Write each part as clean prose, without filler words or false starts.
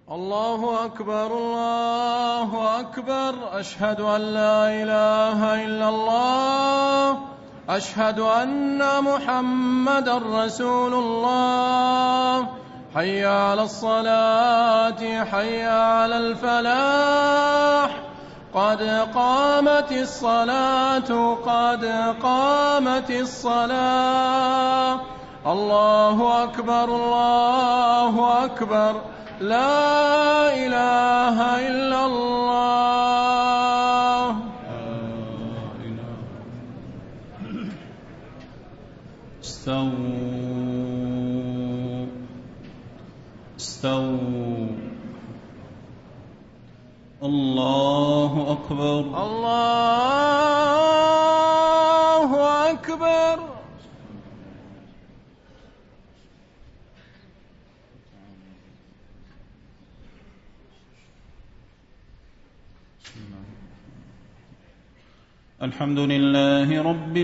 الله أكبر الله أكبر. أشهد أن لا إله إلا الله. أشهد أن محمدا رسول الله. حي على الصلاة حي على الفلاح. قد قامت الصلاة قد قامت الصلاة. الله أكبر الله أكبر. لا إله إلا الله. استووا. الله أكبر الله أكبر. الحمد لله رب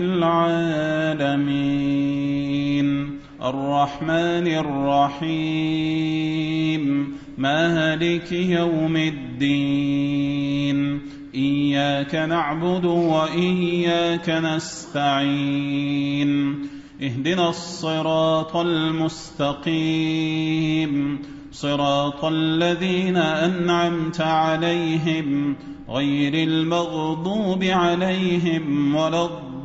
العالمين الرحمن الرحيم مالك يوم الدين إياك نعبد وإياك نستعين اهدنا الصراط المستقيم صراط الذين أنعمت عليهم غير المغضوب عليهم ولا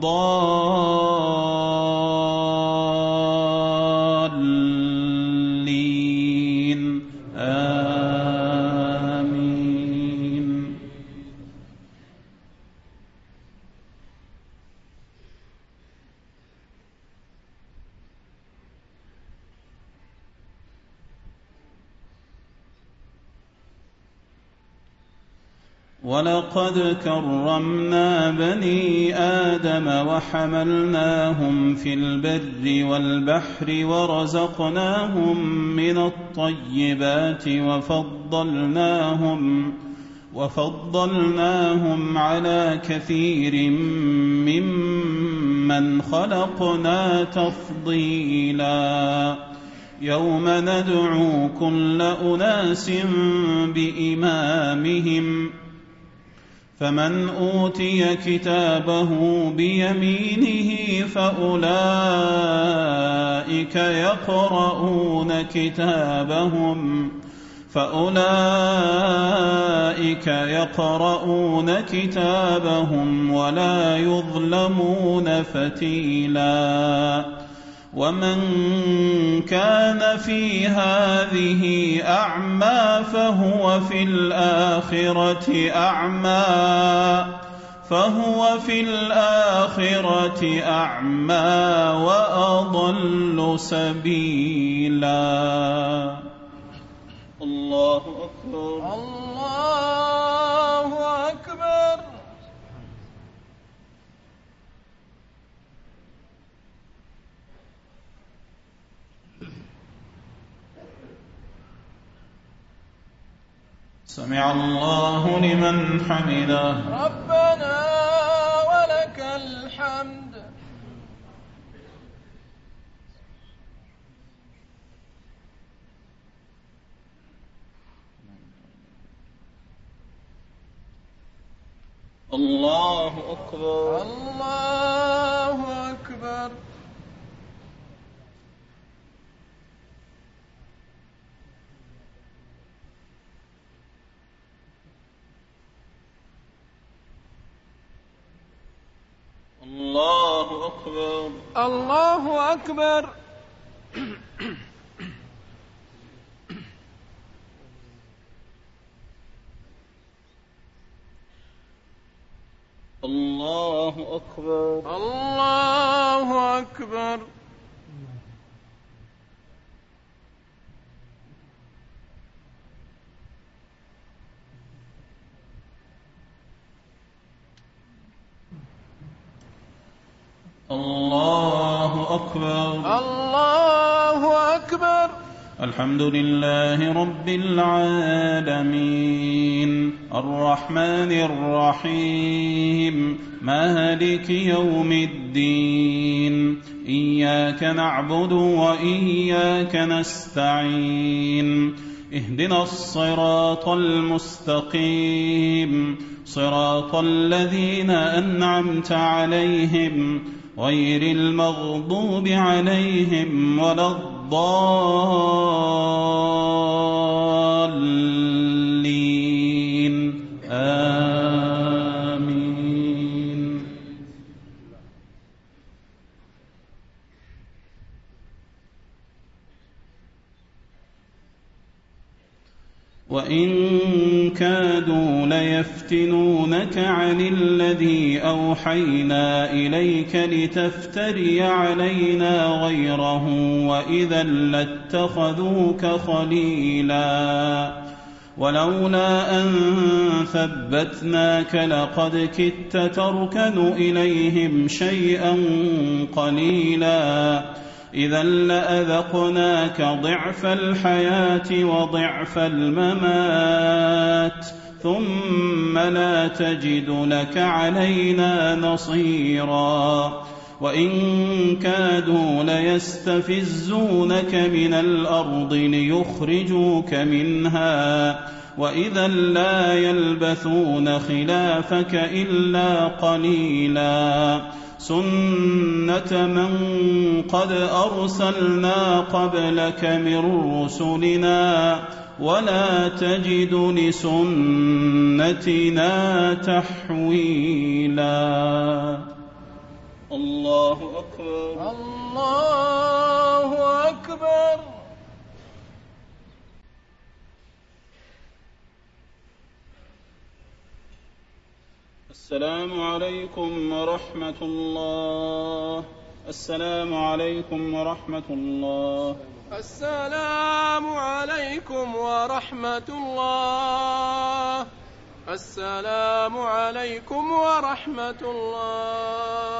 الضالين آمين. ولقد كرمنا بني آدم وحملناهم في البر والبحر ورزقناهم من الطيبات وفضلناهم على كثير ممن خلقنا تفضيلا. يوم ندعو كل أناس بإمامهم فمن أوتي كتابه بيمينه فأولئك يقرؤون كتابهم ولا يظلمون فتيلا. ومن كان في هذه أعمى فهو في الآخرة أعمى وأضل سبيلا. الله أكبر الله أكبر. سمع الله لمن حمده. ربنا ولك الحمد. الله أكبر الله أكبر. الله أكبر الله أكبر. الله أكبر الله أكبر. الله أكبر الله أكبر. الحمد لله رب العالمين الرحمن الرحيم مالك يوم الدين إياك نعبد وإياك نستعين اهدنا الصراط المستقيم صراط الذين أنعمت عليهم غير المغضوب عليهم ولا الضالين آمين. وإن كادوا ليفتنونك عن الذي أوحينا إليك لتفتري علينا غيره وإذا لاتخذوك خليلا ولولا أن ثبتناك لقد كدت تركن إليهم شيئا قليلا إذا لأذقناك ضعف الحياة وضعف الممات ثم لا تجد لك علينا نصيرا وإن كادوا ليستفزونك من الأرض ليخرجوك منها وإذا لا يلبثون خلافك إلا قليلا سنة من قد أرسلنا قبلك من رسلنا ولا تجد لسنتنا تحويلا. الله أكبر. الله أكبر. السلام عليكم ورحمة الله. السلام عليكم ورحمة الله. السلام عليكم ورحمة الله. السلام عليكم ورحمة الله.